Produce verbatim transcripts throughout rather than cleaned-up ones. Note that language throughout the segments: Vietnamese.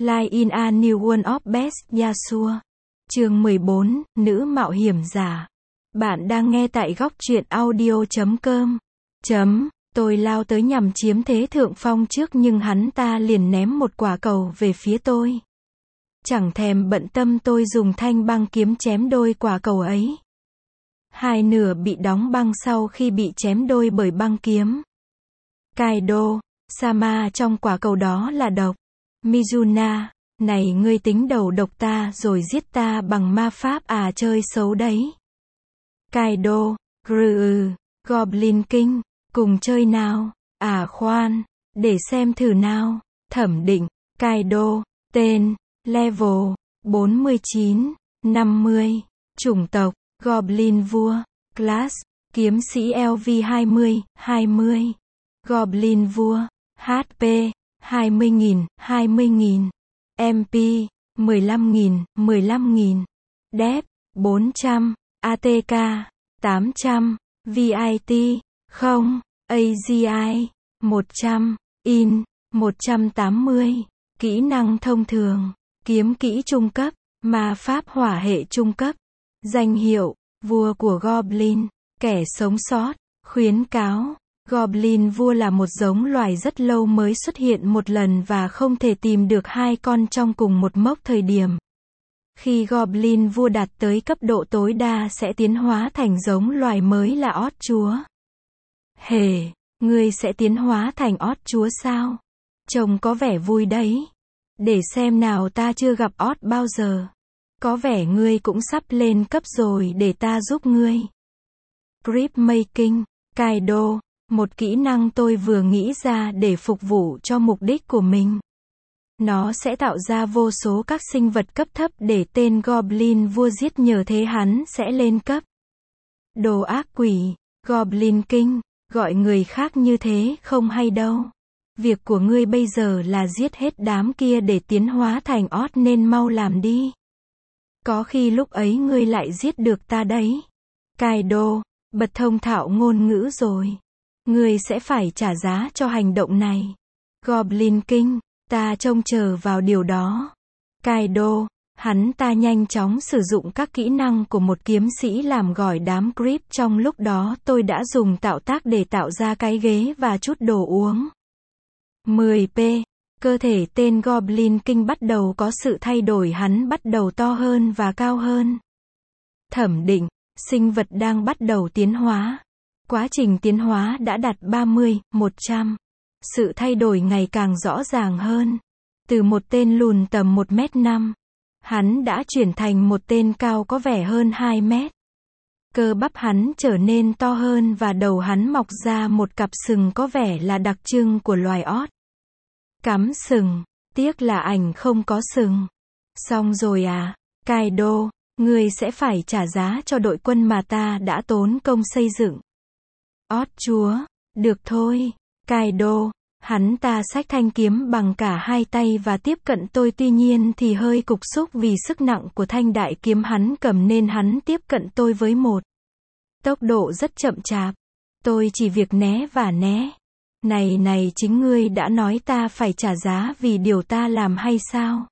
Live in a New World of Best Yasuo. Chương mười bốn, Nữ mạo hiểm giả. Bạn đang nghe tại góc truyện audio chấm com. Chấm, tôi lao tới nhằm chiếm thế thượng phong trước nhưng hắn ta liền ném một quả cầu về phía tôi. Chẳng thèm bận tâm tôi dùng thanh băng kiếm chém đôi quả cầu ấy. Hai nửa bị đóng băng sau khi bị chém đôi bởi băng kiếm. Kaido, Sama trong quả cầu đó là độc. Mizuna, này ngươi tính đầu độc ta rồi giết ta bằng ma pháp à, chơi xấu đấy. Kaido, Gru, Goblin King, cùng chơi nào, à khoan, để xem thử nào. Thẩm định, Kaido, tên, level, bốn mươi chín, năm mươi, chủng tộc, Goblin vua, class, kiếm sĩ lv hai mươi, hai mươi, Goblin vua, hát pê, hai mươi nghìn, hai mươi nghìn, em pê, mười lăm nghìn, mười lăm nghìn, dép, bốn trăm, a tê ca, tám trăm, vê i tê, không, a giê i, một trăm, in, một trăm tám mươi, kỹ năng thông thường, kiếm kỹ trung cấp, ma pháp hỏa hệ trung cấp, danh hiệu, vua của Goblin, kẻ sống sót, khuyến cáo. Goblin vua là một giống loài rất lâu mới xuất hiện một lần và không thể tìm được hai con trong cùng một mốc thời điểm. Khi Goblin vua đạt tới cấp độ tối đa sẽ tiến hóa thành giống loài mới là ót chúa. Hề, ngươi sẽ tiến hóa thành ót chúa sao? Trông có vẻ vui đấy. Để xem nào, ta chưa gặp ót bao giờ. Có vẻ ngươi cũng sắp lên cấp rồi, để ta giúp ngươi. Grip Making, Kaido. Một kỹ năng tôi vừa nghĩ ra để phục vụ cho mục đích của mình. Nó sẽ tạo ra vô số các sinh vật cấp thấp để tên Goblin vua giết, nhờ thế hắn sẽ lên cấp. Đồ ác quỷ, Goblin King, gọi người khác như thế không hay đâu. Việc của ngươi bây giờ là giết hết đám kia để tiến hóa thành ót nên mau làm đi. Có khi lúc ấy ngươi lại giết được ta đấy. Kaido, bật thông thạo ngôn ngữ rồi. Ngươi sẽ phải trả giá cho hành động này. Goblin King, ta trông chờ vào điều đó. Kaido, hắn ta nhanh chóng sử dụng các kỹ năng của một kiếm sĩ làm gỏi đám creep. Trong lúc đó tôi đã dùng tạo tác để tạo ra cái ghế và chút đồ uống. mười pê, cơ thể tên Goblin King bắt đầu có sự thay đổi, hắn bắt đầu to hơn và cao hơn. Thẩm định, sinh vật đang bắt đầu tiến hóa. Quá trình tiến hóa đã đạt ba mươi, một trăm. Sự thay đổi ngày càng rõ ràng hơn. Từ một tên lùn tầm một mét năm, hắn đã chuyển thành một tên cao có vẻ hơn hai mét. Cơ bắp hắn trở nên to hơn và đầu hắn mọc ra một cặp sừng có vẻ là đặc trưng của loài ót. Cắm sừng, tiếc là ảnh không có sừng. Xong rồi à, Kaido, ngươi sẽ phải trả giá cho đội quân mà ta đã tốn công xây dựng. Ót chúa, được thôi. Kaido, hắn ta xách thanh kiếm bằng cả hai tay và tiếp cận tôi, tuy nhiên thì hơi cục xúc vì sức nặng của thanh đại kiếm hắn cầm nên hắn tiếp cận tôi với một tốc độ rất chậm chạp. Tôi chỉ việc né và né. Này này, chính ngươi đã nói ta phải trả giá vì điều ta làm hay sao?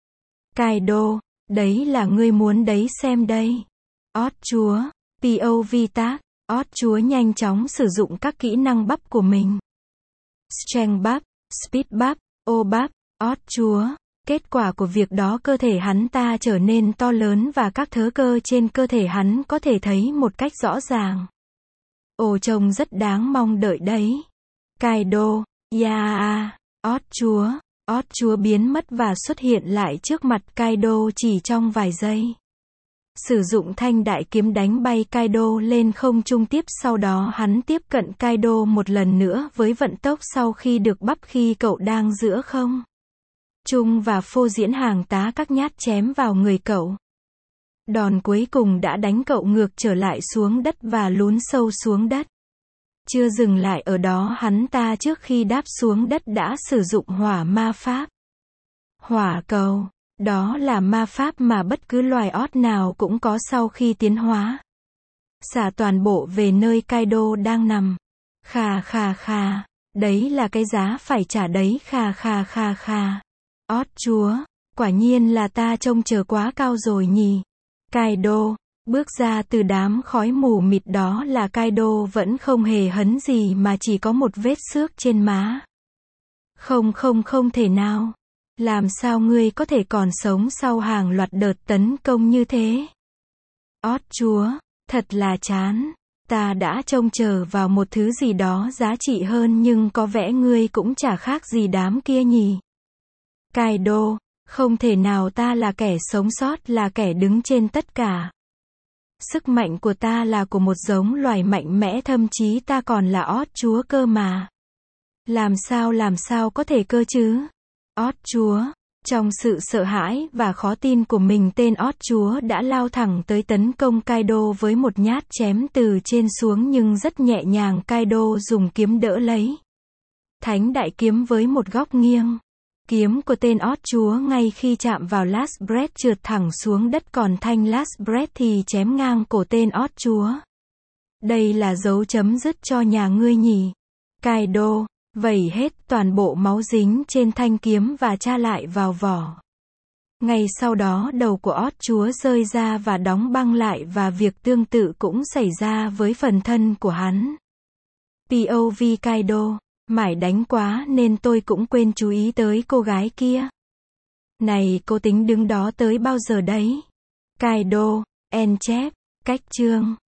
Kaido, đấy là ngươi muốn đấy, xem đây. Ót chúa, pê ô vê tác. Ót chúa nhanh chóng sử dụng các kỹ năng bắp của mình. Strength bắp, Speed bắp, O bắp, ót chúa. Kết quả của việc đó, cơ thể hắn ta trở nên to lớn và các thớ cơ trên cơ thể hắn có thể thấy một cách rõ ràng. Ồ, trông rất đáng mong đợi đấy. Kaido, yeah, ót chúa. Ót chúa biến mất và xuất hiện lại trước mặt Kaido chỉ trong vài giây. Sử dụng thanh đại kiếm đánh bay Kaido lên không trung, tiếp sau đó hắn tiếp cận Kaido một lần nữa với vận tốc sau khi được bắp khi cậu đang giữa không trung và phô diễn hàng tá các nhát chém vào người cậu. Đòn cuối cùng đã đánh cậu ngược trở lại xuống đất và lún sâu xuống đất. Chưa dừng lại ở đó, hắn ta trước khi đáp xuống đất đã sử dụng hỏa ma pháp. Hỏa cầu. Đó là ma pháp mà bất cứ loài ót nào cũng có sau khi tiến hóa. Xả toàn bộ về nơi Kaido đang nằm. Khà khà khà. Đấy là cái giá phải trả đấy, khà khà khà khà. Ót chúa, quả nhiên là ta trông chờ quá cao rồi nhỉ. Kaido, bước ra từ đám khói mù mịt đó là Kaido vẫn không hề hấn gì mà chỉ có một vết xước trên má. Không không không thể nào. Làm sao ngươi có thể còn sống sau hàng loạt đợt tấn công như thế? Ót chúa, thật là chán. Ta đã trông chờ vào một thứ gì đó giá trị hơn nhưng có vẻ ngươi cũng chả khác gì đám kia nhỉ. Kaido, không thể nào, ta là kẻ sống sót, là kẻ đứng trên tất cả. Sức mạnh của ta là của một giống loài mạnh mẽ, thậm chí ta còn là ót chúa cơ mà. Làm sao làm sao có thể cơ chứ? Ót chúa, trong sự sợ hãi và khó tin của mình, tên ót chúa đã lao thẳng tới tấn công Kaido với một nhát chém từ trên xuống nhưng rất nhẹ nhàng. Kaido dùng kiếm đỡ lấy thánh đại kiếm với một góc nghiêng. Kiếm của tên ót chúa ngay khi chạm vào Last Breath trượt thẳng xuống đất, còn thanh Last Breath thì chém ngang cổ tên ót chúa. Đây là dấu chấm dứt cho nhà ngươi nhỉ? Kaido vẩy hết toàn bộ máu dính trên thanh kiếm và tra lại vào vỏ. Ngay sau đó đầu của ót chúa rơi ra và đóng băng lại, và việc tương tự cũng xảy ra với phần thân của hắn. pê ô vê Kaido, mải đánh quá nên tôi cũng quên chú ý tới cô gái kia. Này, cô tính đứng đó tới bao giờ đấy? Kaido, end chép, cách chương.